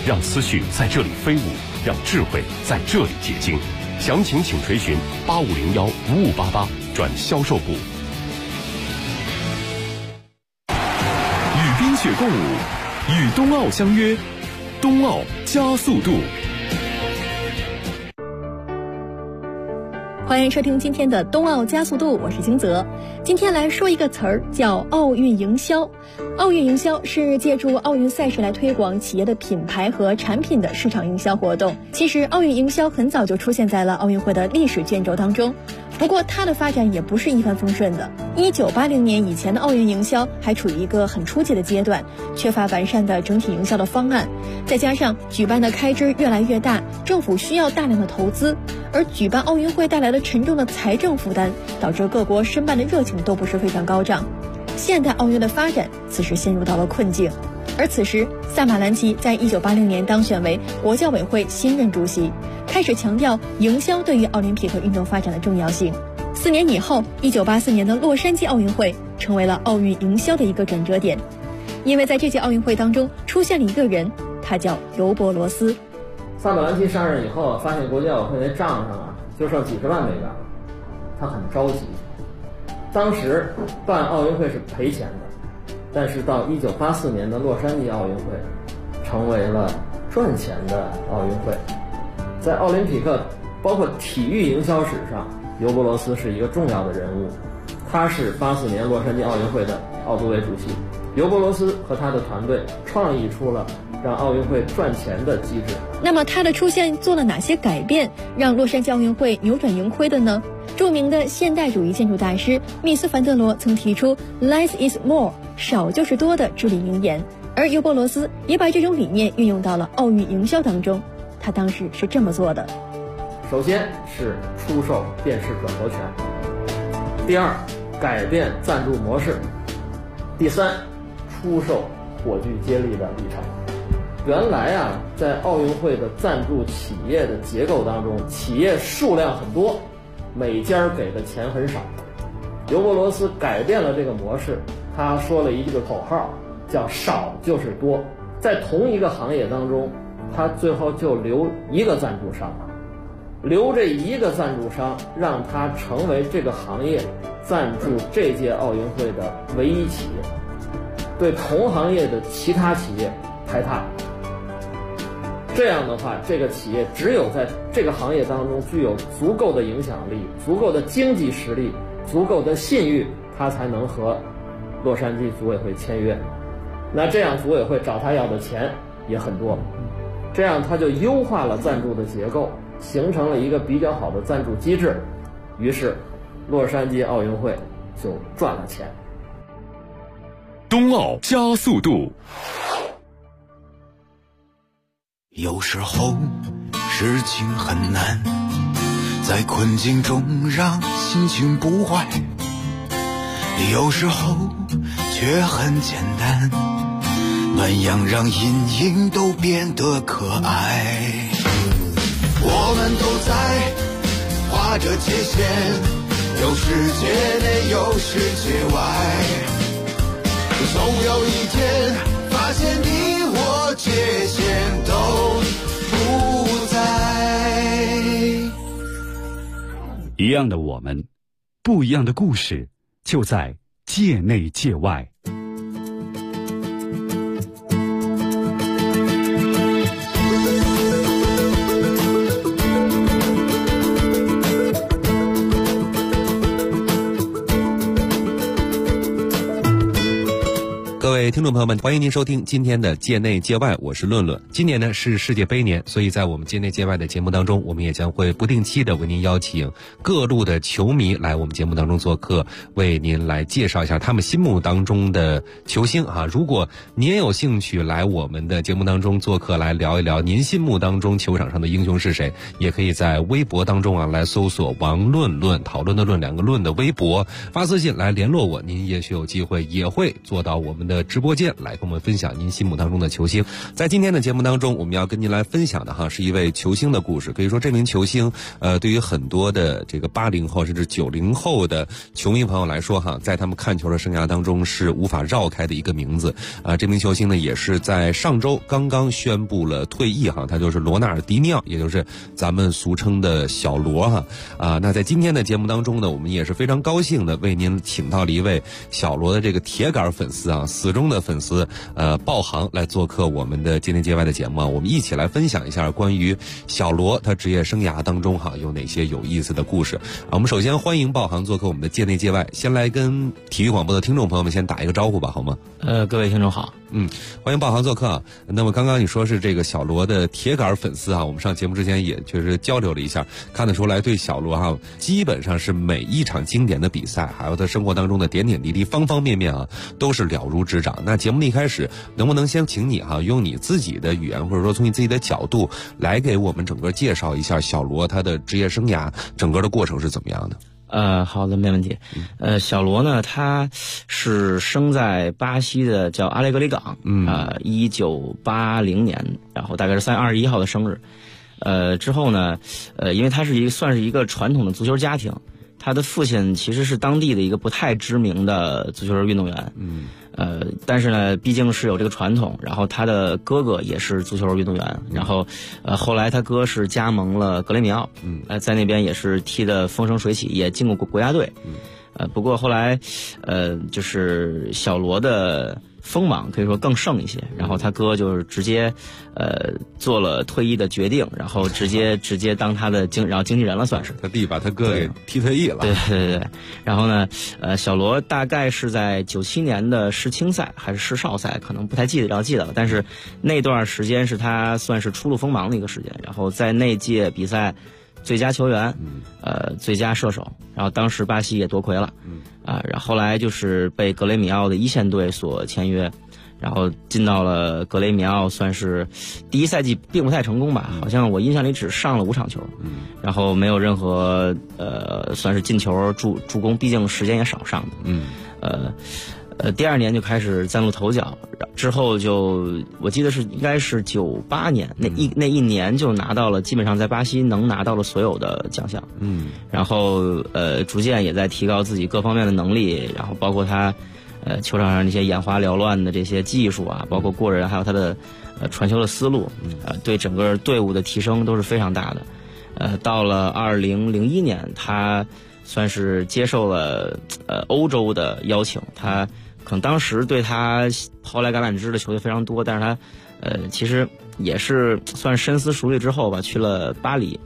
让思绪在这里飞舞，让智慧在这里结晶。详情请垂询8501-5588转销售部。与冰雪共舞，与冬奥相约，冬奥加速度。 欢迎收听今天的冬奥加速度，我是金泽。今天来说一个词儿，叫奥运营销。奥运营销是借助奥运赛事来推广企业的品牌和产品的市场营销活动。其实奥运营销很早就出现在了奥运会的历史卷轴当中，不过它的发展也不是一帆风顺的。1980年以前的奥运营销还处于一个很初级的阶段，缺乏完善的整体营销的方案，再加上举办的开支越来越大，政府需要大量的投资，而举办奥运会带来的沉重的财政负担，导致各国申办的热情都不是非常高涨。现代奥运的发展此时陷入到了困境，而此时萨马兰奇在1980年当选为国教委会新任主席，开始强调营销对于奥林匹克运动发展的重要性。4年以后，1984年的洛杉矶奥运会成为了奥运营销的一个转折点，因为在这届奥运会当中出现了一个人，他叫尤伯罗斯。 萨马兰奇上任以后，发现国际奥委会那账上就剩几十万美元了，他很着急。当时办奥运会是赔钱的，但是到1984年的洛杉矶奥运会成为了赚钱的奥运会。在奥林匹克包括体育营销史上，尤伯罗斯是一个重要的人物，他是84年洛杉矶奥运会的奥组委主席。尤伯罗斯和他的团队创意出了让奥运会赚钱的机制。 那么他的出现做了哪些改变，让洛杉矶奥运会扭转盈亏的呢？著名的现代主义建筑大师密斯凡德罗曾提出 Less is more， 少就是多的至理名言，而尤伯罗斯也把这种理念运用到了奥运营销当中。他当时是这么做的： 首先是出售电视转播权，第二，改变赞助模式，第三，出售火炬接力的里程。原来在奥运会的赞助企业的结构当中，企业数量很多，每家给的钱很少。尤伯罗斯改变了这个模式，他说了一个口号，叫少就是多。在同一个行业当中，他最后就留一个赞助商，留这一个赞助商，让他成为这个行业赞助这届奥运会的唯一企业，对同行业的其他企业排他。这样的话，这个企业只有在这个行业当中具有足够的影响力、足够的经济实力、足够的信誉，他才能和洛杉矶组委会签约。那这样组委会找他要的钱也很多，这样他就优化了赞助的结构，形成了一个比较好的赞助机制，于是洛杉矶奥运会就赚了钱。 冬奥加速度。 有时候事情很难，在困境中让心情不坏，有时候却很简单，那样让阴影都变得可爱。我们都在画着界限，有世界内有世界外，总有一天发现你我界限都不在。 一样的我们，不一样的故事，就在界内界外。 各位听众朋友们，欢迎您收听今天的界内界外，我是论论。今年呢是世界杯年，所以在我们界内界外的节目当中，我们也将会不定期的为您邀请各路的球迷来我们节目当中做客，为您来介绍一下他们心目当中的球星啊。如果您有兴趣来我们的节目当中做客，来聊一聊您心目当中球场上的英雄是谁，也可以在微博当中来搜索王论论，讨论的论两个论的微博，发私信来联络我，您也许有机会也会做到我们的直直播间来跟我们分享您心目当中的球星。在今天的节目当中，我们要跟您来分享的是一位球星的故事。可以说这名球星对于很多的这个80后甚至90后的球迷朋友来说在他们看球的生涯当中是无法绕开的一个名字。这名球星呢也是在上周刚刚宣布了退役他就是罗纳尔迪尼奥，也就是咱们俗称的小罗那在今天的节目当中呢，我们也是非常高兴的为您请到了一位小罗的这个铁杆粉丝死忠的粉丝鲍航来做客我们的界内界外的节目我们一起来分享一下关于小罗他职业生涯当中有哪些有意思的故事我们首先欢迎鲍航做客我们的界内界外，先来跟体育广播的听众朋友们先打一个招呼吧，好吗？ 各位听众好。 欢迎鲍航做客那么刚刚你说是这个小罗的铁杆粉丝我们上节目之前也确实交流了一下，看得出来对小罗基本上是每一场经典的比赛，还有他生活当中的点点滴滴方方面面都是了如指掌。那节目的一开始，能不能先请你用你自己的语言，或者说从你自己的角度来给我们整个介绍一下小罗他的职业生涯整个的过程是怎么样的？ 好的，没问题。小罗呢，他是生在巴西的叫阿雷格里港，1980年，然后大概是3月21号的生日。之后呢，因为他是算是一个传统的足球家庭，他的父亲其实是当地的一个不太知名的足球运动员。但是呢，毕竟是有这个传统，然后他的哥哥也是足球运动员，然后后来他哥是加盟了格雷米奥，在那边也是踢得风生水起，也进过国家队。不过后来就是小罗的锋芒可以说更盛一些，然后他哥就是直接做了退役的决定，然后直接当他的经纪人了，算是他弟把他哥给踢退役了。 对。然后呢，小罗大概是在97年的世青赛还是世少赛，可能不太记得了，但是那段时间是他算是初露锋芒的一个时间，然后在那届比赛最佳球员，最佳射手，然后当时巴西也夺魁了，然后后来就是被格雷米奥的一线队所签约，然后进到了格雷米奥，算是第一赛季并不太成功吧，好像我印象里只上了5场球，然后没有任何算是进球助攻，毕竟时间也少上的，第2年就开始崭露头角，之后就我记得应该是98年那一年就拿到了基本上在巴西能拿到了所有的奖项，然后逐渐也在提高自己各方面的能力，然后包括他球场上那些眼花缭乱的这些技术包括过人，还有他的传球的思路，对整个队伍的提升都是非常大的。到了2001年，他算是接受了欧洲的邀请，他可能当时对他抛来橄榄枝的球队非常多，但是他其实也是算深思熟虑之后吧，去了巴黎。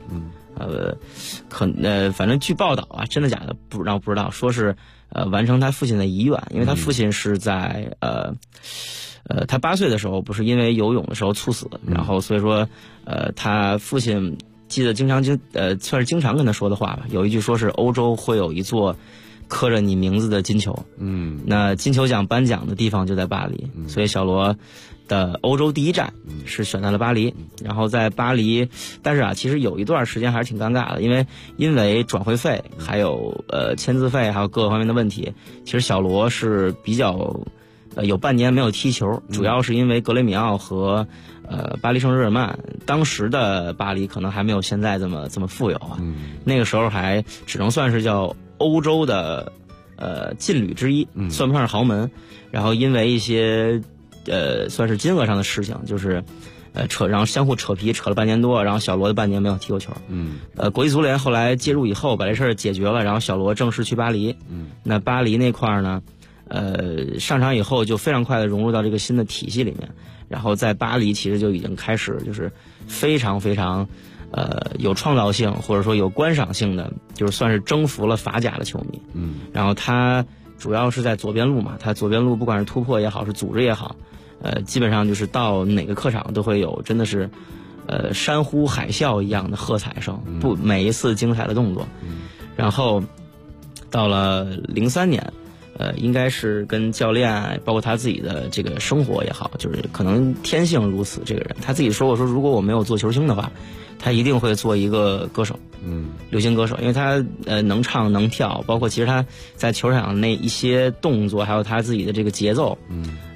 反正据报道真的假的不知道，说是完成他父亲的遗愿，因为他父亲是在他8岁的时候不是因为游泳的时候猝死，然后所以说他父亲记得算是经常跟他说的话吧，有一句说是欧洲会有一座刻着你名字的金球，那金球奖颁奖的地方就在巴黎，所以小罗的欧洲第一站是选在了巴黎，然后在巴黎，但是其实有一段时间还是挺尴尬的，因为转会费还有签字费还有各个方面的问题，其实小罗是比较有半年没有踢球，主要是因为格雷米奥和巴黎圣日耳曼，当时的巴黎可能还没有现在这么富有那个时候还只能算是叫欧洲的劲旅之一，算不上是豪门，然后因为一些算是金额上的事情，就是然后相互扯皮扯了半年多，然后小罗的半年没有踢过球。国际足联后来介入以后把这事儿解决了，然后小罗正式去巴黎。那巴黎那块儿呢，上场以后就非常快的融入到这个新的体系里面，然后在巴黎其实就已经开始就是非常非常有创造性或者说有观赏性的，就是算是征服了法甲的球迷。然后他主要是在左边路嘛，他左边路不管是突破也好是组织也好，基本上就是到哪个客场都会有真的是山呼海啸一样的喝彩声，每一次精彩的动作。然后到了03年应该是跟教练包括他自己的这个生活也好，就是可能天性如此，这个人他自己说过，说如果我没有做球星的话，他一定会做一个歌手，流行歌手，因为他能唱能跳，包括其实他在球场那一些动作还有他自己的这个节奏，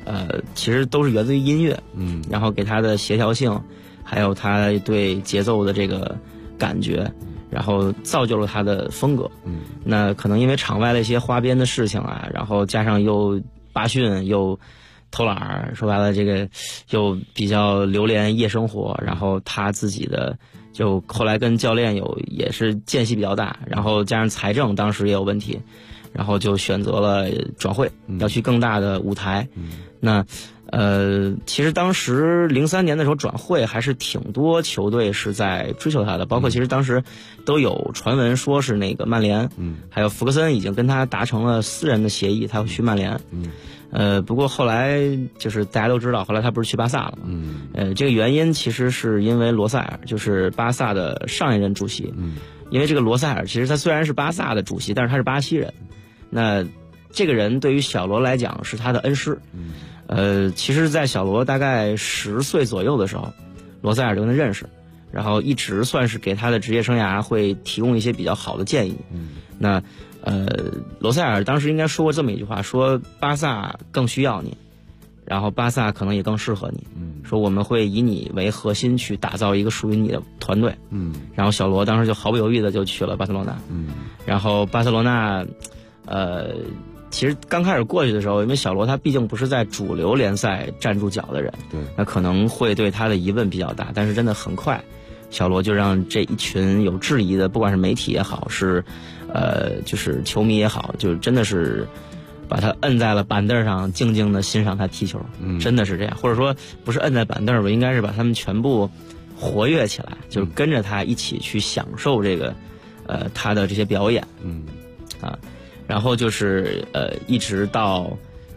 其实都是源自于音乐，然后给他的协调性，还有他对节奏的这个感觉，然后造就了他的风格。那可能因为场外的一些花边的事情啊，然后加上又罢训又偷懒儿，说白了这个又比较流连夜生活，然后他自己的就后来跟教练也是间隙比较大，然后加上财政当时也有问题，然后就选择了转会，要去更大的舞台。那其实当时03年的时候转会还是挺多球队是在追求他的，包括其实当时都有传闻说是那个曼联，还有福克森已经跟他达成了私人的协议，他要去曼联。不过后来就是大家都知道，后来他不是去巴萨了嘛？这个原因其实是因为罗塞尔，就是巴萨的上一任主席。因为这个罗塞尔其实他虽然是巴萨的主席，但是他是巴西人。那这个人对于小罗来讲是他的恩师。其实在小罗大概10岁左右的时候，罗塞尔就跟他认识，然后一直算是给他的职业生涯会提供一些比较好的建议。那罗塞尔当时应该说过这么一句话，说巴萨更需要你，然后巴萨可能也更适合你。说我们会以你为核心去打造一个属于你的团队。然后小罗当时就毫不犹豫的就去了巴塞罗那。然后巴塞罗那其实刚开始过去的时候，因为小罗他毕竟不是在主流联赛站住脚的人，对，那可能会对他的疑问比较大。但是真的很快，小罗就让这一群有质疑的，不管是媒体也好，是就是球迷也好，就真的是把他摁在了板凳上，静静的欣赏他踢球。真的是这样，或者说不是摁在板凳吧，应该是把他们全部活跃起来，就是跟着他一起去享受这个他的这些表演。然后就是一直到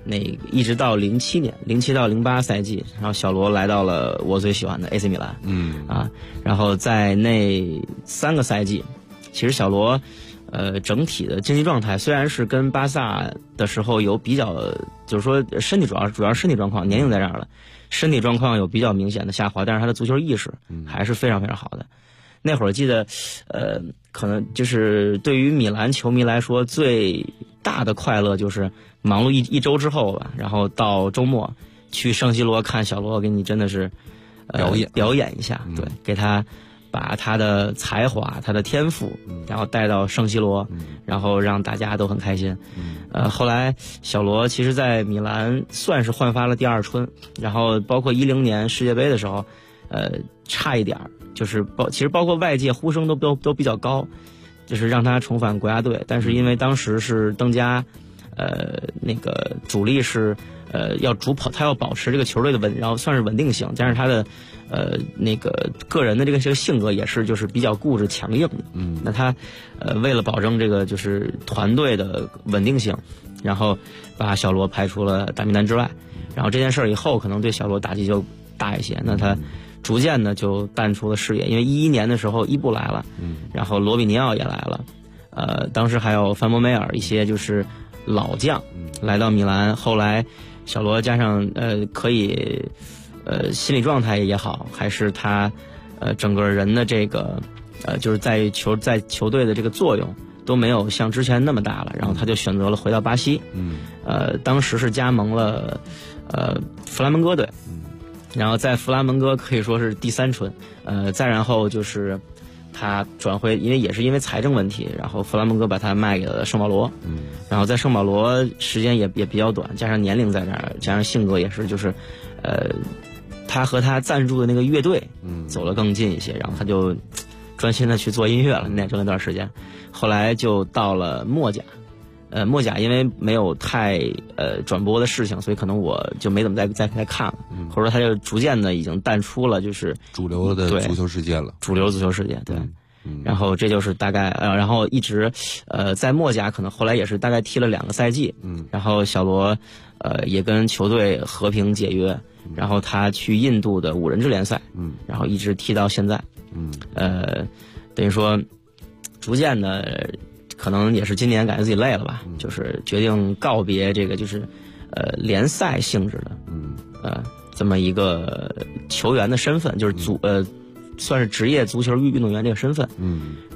07年，07到08赛季，然后小罗来到了我最喜欢的 AC 米兰。然后在那3个赛季，其实小罗整体的竞技状态虽然是跟巴萨的时候有比较，就是说身体主要是身体状况，年龄在这儿了，身体状况有比较明显的下滑，但是他的足球意识还是非常非常好的。那会儿记得可能就是对于米兰球迷来说最大的快乐就是忙碌一周之后吧，然后到周末去圣西罗看小罗给你真的是表演一下。对，给他把他的才华他的天赋然后带到圣西罗，然后让大家都很开心。后来小罗其实在米兰算是焕发了第二春，然后包括10年世界杯的时候差一点就是其实包括外界呼声都比较高，就是让他重返国家队，但是因为当时是登加那个主力是要主跑，他要保持这个球队的然后算是稳定性，加上他的那个个人的这个性格也是就是比较固执强硬的。那他为了保证这个就是团队的稳定性，然后把小罗排除了大名单之外。然后这件事以后可能对小罗打击就大一些，那他逐渐的就淡出了视野。因为11年的时候伊布来了，然后罗比尼奥也来了，当时还有范博梅尔一些就是老将来到米兰。后来小罗加上可以心理状态也好，还是他整个人的这个就是在球队的这个作用都没有像之前那么大了，然后他就选择了回到巴西。当时是加盟了弗拉门戈队。然后在弗拉门戈可以说是第3春。再然后就是他转会，因为也是因为财政问题，然后弗拉门戈把他卖给了圣保罗。然后在圣保罗时间也比较短，加上年龄在这儿，加上性格也是就是他和他赞助的那个乐队走得更近一些，然后他就专心的去做音乐了那段时间。后来就到了墨甲。墨甲因为没有太转播的事情，所以可能我就没怎么再看了，或者说他就逐渐的已经淡出了就是主流的足球世界了。主流足球世界，对。然后这就是大概然后一直在墨甲可能后来也是大概踢了2个赛季。然后小罗也跟球队和平解约，然后他去印度的5人制联赛，然后一直踢到现在。等于说逐渐的可能也是今年感觉自己累了吧，就是决定告别这个就是联赛性质的这么一个球员的身份，就是算是职业足球运动员这个身份。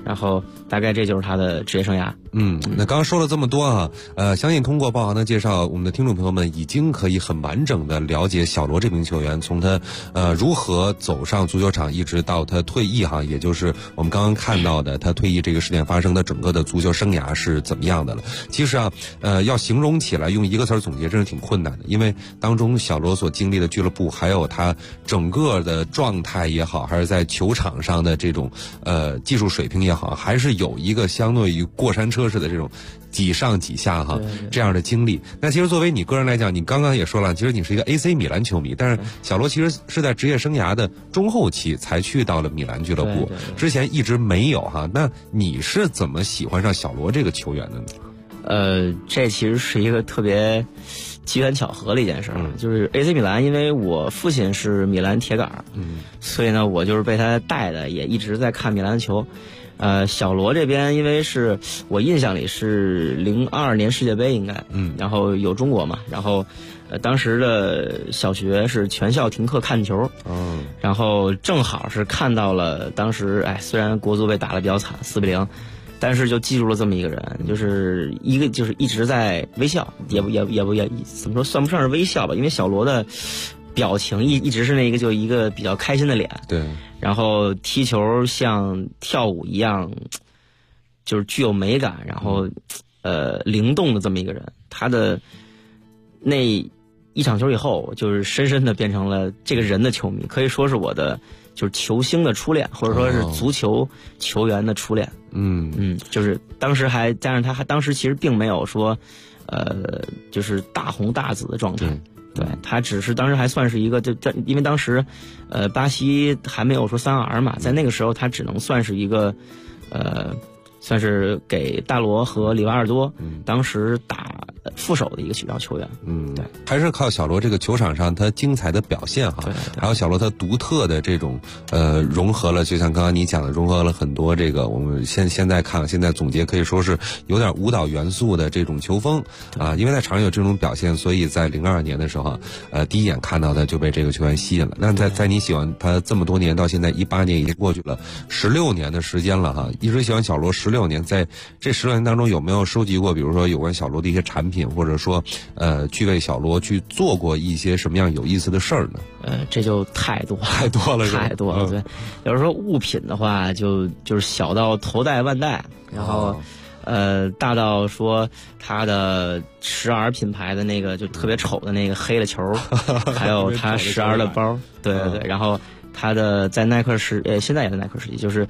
然后大概这就是他的职业生涯。 那刚刚说了这么多啊，相信通过包含的介绍，我们的听众朋友们已经可以很完整的了解小罗这名球员，从他如何走上足球场，一直到他退役哈，也就是我们刚刚看到的他退役这个事件发生的整个的足球生涯是怎么样的了。其实啊，要形容起来用一个词总结真是挺困难的，因为当中小罗所经历的俱乐部，还有他整个的状态也好，还是在球场上的这种技术水平也好，还是有一个相对于过山车式的这种几上几下哈这样的经历。那其实作为你个人来讲，你刚刚也说了，其实你是一个 AC 米兰球迷，但是小罗其实是在职业生涯的中后期才去到了米兰俱乐部，之前一直没有哈。那你是怎么喜欢上小罗这个球员的呢？ 这其实是一个特别机缘巧合的一件事，就是 AC 米兰，因为我父亲是米兰铁杆，所以呢，我就是被他带的，也一直在看米兰的球。小罗这边，因为是我印象里是02年世界杯应该，然后有中国嘛，然后当时的小学是全校停课看球，然后正好是看到了当时，虽然国足被打得比较惨，4-0。但是就记住了这么一个人，就是一直在微笑，也怎么说，算不上是微笑吧，因为小罗的表情一直是一个比较开心的脸， 对，然后踢球像跳舞一样，就是具有美感，然后灵动的这么一个人。他的那一场球以后，就是深深的变成了这个人的球迷，可以说是我的就是球星的初恋，或者说是足球球员的初恋。就是当时还加上他当时其实并没有说就是大红大紫的状态，对，他只是当时还算是一个因为当时巴西还没有说3R 嘛，在那个时候他只能算是一个算是给大罗和里瓦尔多当时打副手的一个主要球员。对， 还是靠小罗这个球场上他精彩的表现哈， 对， 还有小罗他独特的这种融合了，就像刚刚你讲的，融合了很多这个我们现在总结可以说是有点舞蹈元素的这种球风啊，因为在场上有这种表现，所以在02年的时候第一眼看到的就被这个球员吸引了。那在你喜欢他这么多年，到现在18年已经过去了16年的时间了哈，一直喜欢小罗16年，在这16年当中有没有收集过比如说有关小罗的一些产品，或者说去为小罗去做过一些什么样有意思的事儿呢？ 这就太多了，太多了。对，要是说物品的话，就是小到头戴万代，然后大到说他的10R 品牌的那个就特别丑的那个黑的球，还有他10R 的包，对，然后他的在耐克现在也在耐克时期，就是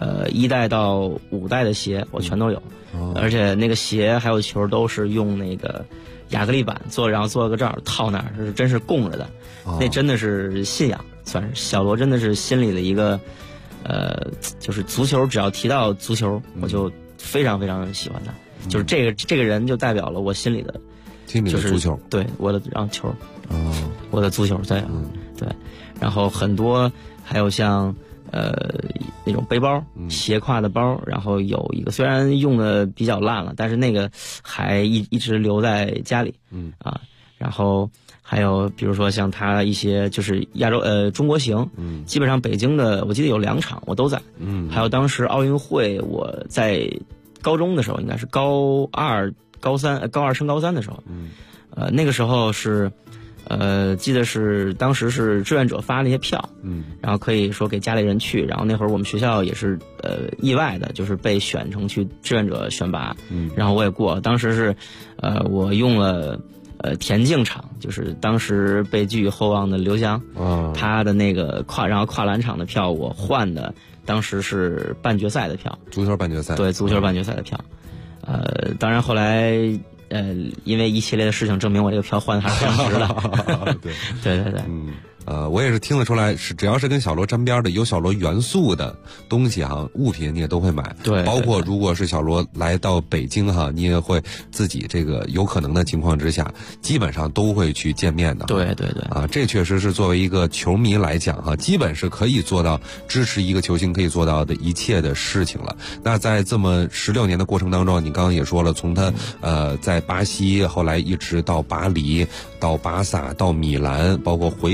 1代到5代的鞋我全都有，而且那个鞋还有球都是用那个亚克力板做，然后做了个罩套那儿，是真是供着的，那真的是信仰，算是小罗真的是心里的一个就是足球，只要提到足球，我就非常非常喜欢他，就是这个人就代表了我心里的足球， 对，我的球，我的足球，对，对，然后很多还有像那种背包，斜挎的包，然后有一个虽然用的比较烂了，但是那个还一直留在家里，然后还有比如说像他一些就是中国行，基本上北京的我记得有2场我都在，还有当时奥运会我在高中的时候，应该是高二升高3的时候，那个时候是记得是当时是志愿者发了一些票，然后可以说给家里人去，然后那会儿我们学校也是意外的就是被选成去志愿者选拔，然后我也过，当时是我用了田径场，就是当时被寄予厚望的刘翔，他的那个跨栏场的票我换的当时是半决赛的票， 足球半决赛， 对，足球半决赛的票，当然后来因为一系列的事情证明我这个票换的还是非常值的。对， 我也是听得出来，只要是跟小罗沾边的有小罗元素的东西哈，物品你也都会买， 对， 包括如果是小罗来到北京哈，你也会自己这个有可能的情况之下，基本上都会去见面的。 对， 这确实是作为一个球迷来讲哈，基本是可以做到支持一个球星可以做到的一切的事情了。那在这么16年的过程当中，你刚刚也说了，从他在巴西，后来一直到巴黎，到巴萨，到米兰，包括回巴西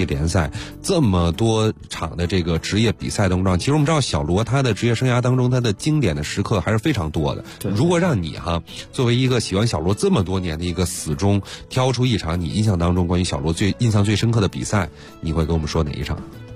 联赛，这么多场的这个职业比赛当中，其实我们知道小罗他的职业生涯当中，他的经典的时刻还是非常多的。如果让你作为一个喜欢小罗这么多年的一个死忠，挑出一场你印象当中关于小罗印象最深刻的比赛，你会跟我们说哪一场？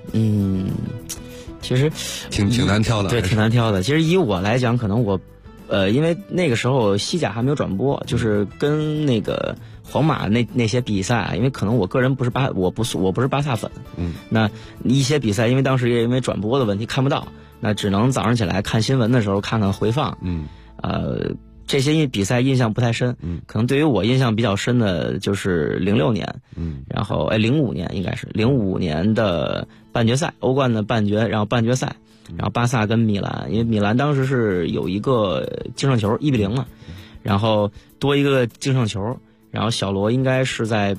其实挺难挑的， 对，挺难挑的。其实以我来讲，可能我，因为那个时候西甲还没有转播，就是跟那个皇马那些比赛，因为可能我个人我不是巴萨粉，那一些比赛因为当时也因为转播的问题看不到，那只能早上起来看新闻的时候看看回放，这些比赛印象不太深，可能对于我印象比较深的就是06年，然后05年应该是05年的半决赛，欧冠的半决，然后半决赛，然后巴萨跟米兰，因为米兰当时是有一个净胜球1-0嘛，然后多一个净胜球，然后小罗应该是在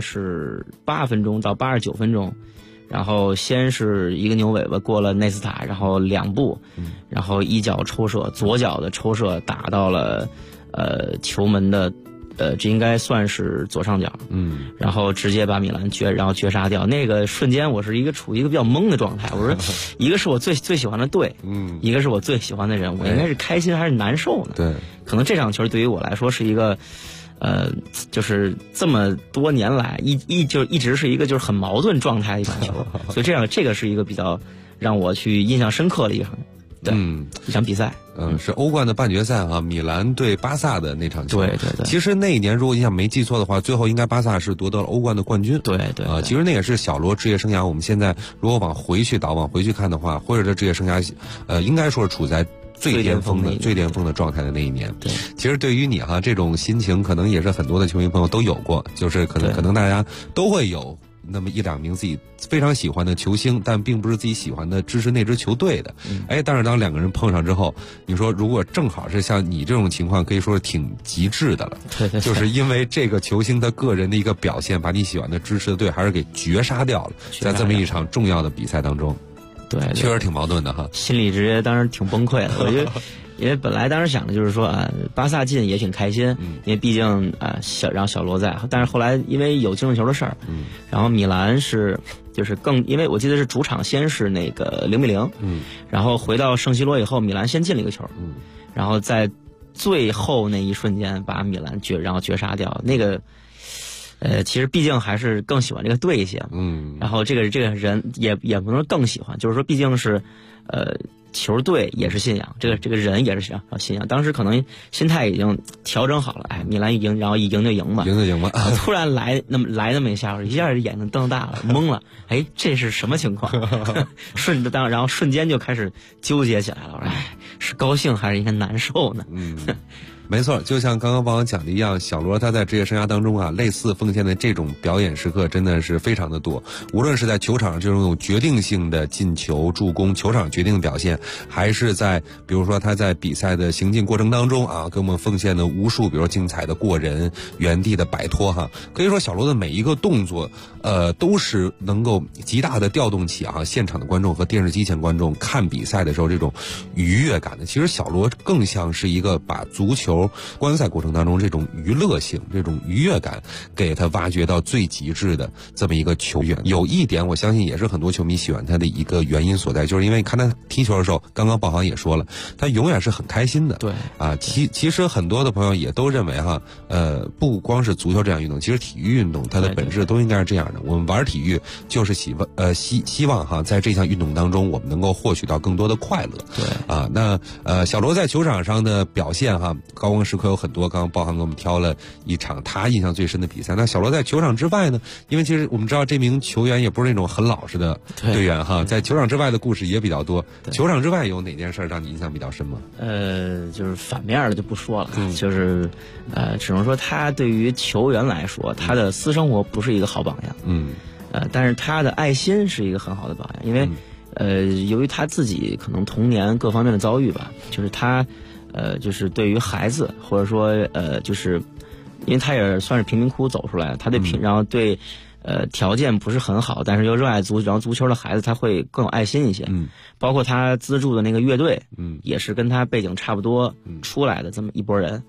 88分钟到89分钟。然后先是一个牛尾巴过了内斯塔，然后2步，然后一脚抽射，左脚的抽射打到了球门的这应该算是左上角，然后直接把米兰绝杀掉。那个瞬间我是处于一个比较懵的状态，我说一个是我最喜欢的队，一个是我最喜欢的人，我应该是开心还是难受呢？ 对，可能这场球对于我来说是一个就是这么多年来一直是一个就是很矛盾状态的一场球，所以这个是一个比较让我去印象深刻的一场，一场比赛。 是欧冠的半决赛米兰对巴萨的那场球。 对对对。 其实那一年如果印象没记错的话，最后应该巴萨是夺得了欧冠的冠军。 对对。 其实那也是小罗职业生涯，我们现在如果往回去看的话，或者这职业生涯应该说是处在最巅峰的状态的那一年。 对， 其实对于你这种心情，可能也是很多的球迷朋友都有过，就是可能大家都会有那么1-2名自己非常喜欢的球星，但并不是自己喜欢的支持那支球队的。但是当2个人碰上之后，你说如果正好是像你这种情况，可以说是挺极致的了。 对， 就是因为这个球星他个人的一个表现，把你喜欢的支持的队还是给绝杀掉了，在这么一场重要的比赛当中。 对， 确实挺矛盾的心里直接当时挺崩溃的。我觉得，因为本来当时想的就是说巴萨进也挺开心，因为毕竟让小罗在，但是后来因为有净胜球的事儿，然后米兰就是因为我记得是主场先是那个0-0，然后回到圣西罗以后，米兰先进了一个球，然后在最后那一瞬间把米兰绝杀掉。那个其实毕竟还是更喜欢这个队一些，然后这个人也不能更喜欢，就是说毕竟是球队也是信仰，这个人也是信仰。当时可能心态已经调整好了，米兰赢，然后一赢就赢吧，突然来那么一下眼睛瞪大了，懵了，这是什么情况？然后瞬间就开始纠结起来了，是高兴还是应该难受呢？ 没错，就像刚刚帮我讲的一样，小罗他在职业生涯当中类似奉献的这种表演时刻真的是非常的多。无论是在球场上这种有决定性的进球、助攻、球场决定的表现，还是在比如说他在比赛的行进过程当中给我们奉献的无数，比如说精彩的过人、原地的摆脱可以说小罗的每一个动作，都是能够极大的调动起现场的观众和电视机前观众看比赛的时候这种愉悦感的。其实小罗更像是一个把足球观赛过程当中这种娱乐性、这种愉悦感给他挖掘到最极致的这么一个球员。有一点我相信也是很多球迷喜欢他的一个原因所在，就是因为看他踢球的时候，刚刚鲍航也说了，他永远是很开心的。 对其实很多的朋友也都认为不光是足球这样运动，其实体育运动它的本质都应该是这样的。我们玩体育就是希望在这项运动当中我们能够获取到更多的快乐。 对那小罗在球场上的表现高光时刻有很多，刚刚鲍航给我们挑了一场他印象最深的比赛。那小罗在球场之外呢？因为其实我们知道这名球员也不是那种很老实的队员在球场之外的故事也比较多。球场之外有哪件事让你印象比较深吗？ 就是反面的就不说了，就是只能说他对于球员来说，他的私生活不是一个好榜样。但是他的爱心是一个很好的榜样，因为由于他自己可能童年各方面的遭遇吧，就是他就是对于孩子，或者说就是因为他也算是贫民窟走出来，他然后对条件不是很好，但是又热爱然后足球的孩子，他会更有爱心一些。包括他资助的那个乐队，也是跟他背景差不多出来的这么一拨人。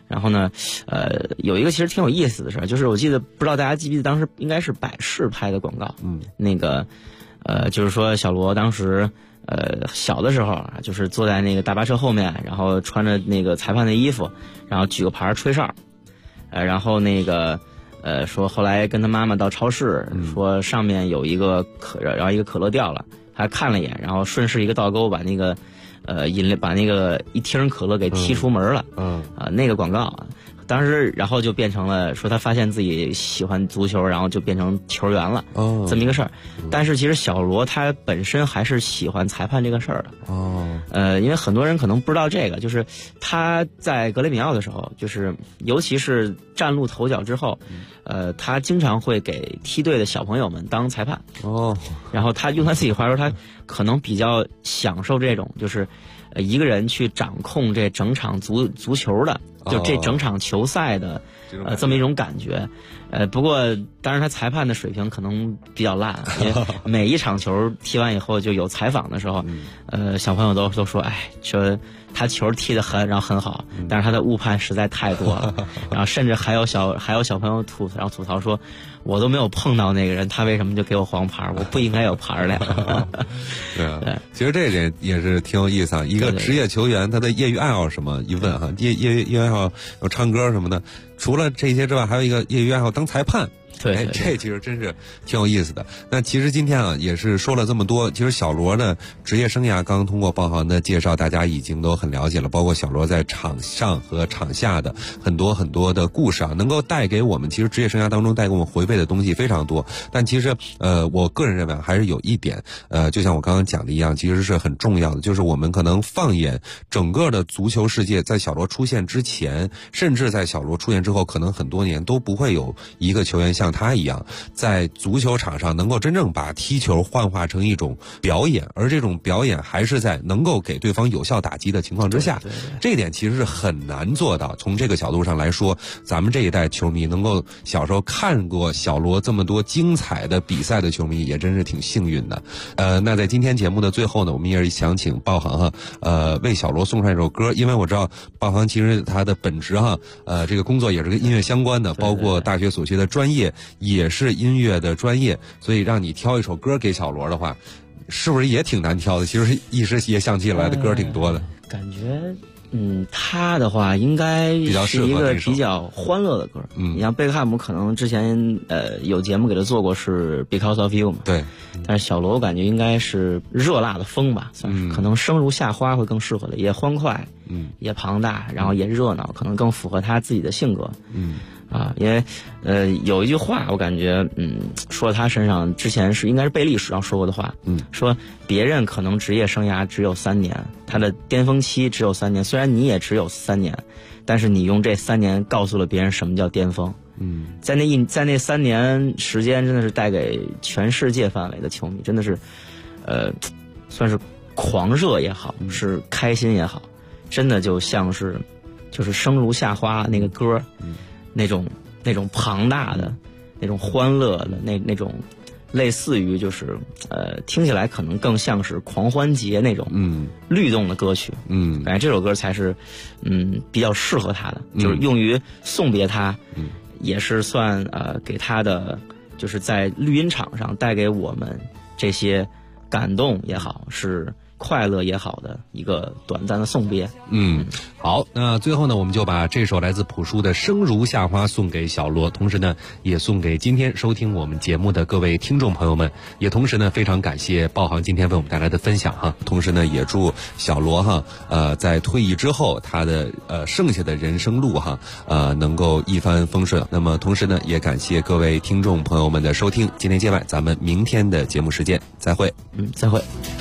然后呢，有一个其实挺有意思的事儿，就是我记得不知道大家记不记得当时应该是百事拍的广告，那个就是说小罗当时小的时候啊，就是坐在那个大巴车后面，然后穿着那个裁判的衣服，然后举个牌吹哨，然后那个说后来跟他妈妈到超市，说上面有一个然后一个可乐掉了，他看了一眼，然后顺势一个倒钩把那个把那个一听可乐给踢出门了，那个广告当时然后就变成了说他发现自己喜欢足球，然后就变成球员了，这么一个事儿。但是其实小罗他本身还是喜欢裁判这个事儿的，因为很多人可能不知道这个，就是他在格雷米奥的时候，就是尤其是崭露头角之后，他经常会给梯队的小朋友们当裁判，然后他用他自己话说，他可能比较享受这种就是一个人去掌控这整场足球的，就这整场球赛的这么一种感觉。不过当然他裁判的水平可能比较烂，因为每一场球踢完以后就有采访的时候，小朋友都说，说他球踢得很好，但是他的误判实在太多了，然后甚至还有小朋友吐槽说，我都没有碰到那个人，他为什么就给我黄牌？我不应该有牌的。 对，其实这点也是挺有意思啊。一个职业球员他的业余爱好什么？一问哈，业余爱好有唱歌什么的，除了这些之外，还有一个业余爱好当裁判。 对， 这其实真是挺有意思的。那其实今天啊，也是说了这么多。其实小罗的职业生涯，刚刚通过鲍航的介绍，大家已经都很了解了。包括小罗在场上和场下的很多的故事啊，能够带给我们，其实职业生涯当中带给我们回味的东西非常多。但其实我个人认为还是有一点，就像我刚刚讲的一样，其实是很重要的，就是我们可能放眼整个的足球世界，在小罗出现之前，甚至在小罗出现之后，可能很多年都不会有一个球员像他一样，在足球场上能够真正把踢球幻化成一种表演，而这种表演还是在能够给对方有效打击的情况之下，这一点其实是很难做到。从这个角度上来说，咱们这一代球迷能够小时候看过小罗这么多精彩的比赛的球迷，也真是挺幸运的。那在今天节目的最后呢，我们也是想请鲍航为小罗送上一首歌，因为我知道鲍航其实他的本职这个工作也是跟音乐相关的，包括大学所学的专业也是音乐的专业，所以让你挑一首歌给小罗的话，是不是也挺难挑的？其实一时也想起来的歌挺多的。 感觉他的话应该是一个比较欢乐的歌。你像贝克汉姆可能之前有节目给他做过是 Because of You 嘛， 对。 但是小罗我感觉应该是热辣的风吧，算是可能生如夏花会更适合的，也欢快，也庞大，然后也热闹，可能更符合他自己的性格。因为有一句话我感觉说他身上之前应该是贝利史上说过的话，说别人可能职业生涯只有3年，他的巅峰期只有3年，虽然你也只有3年，但是你用这3年告诉了别人什么叫巅峰。在那3年时间，真的是带给全世界范围的球迷，真的是算是狂热也好，是开心也好，真的就像是就是生如夏花那个歌，那种庞大的那种欢乐的那种类似于就是听起来可能更像是狂欢节那种律动的歌曲，感觉这首歌才是比较适合他的，就是用于送别他，也是算给他的就是在绿茵场上带给我们这些感动也好，是快乐也好的一个短暂的送别。 好，那最后呢，我们就把这首来自朴树的《生如夏花》送给小罗，同时呢，也送给今天收听我们节目的各位听众朋友们，也同时呢，非常感谢鲍航今天为我们带来的分享同时呢，也祝小罗在退役之后他的剩下的人生路能够一帆风顺。那么同时呢，也感谢各位听众朋友们的收听，今天界外咱们明天的节目时间再会。 再会。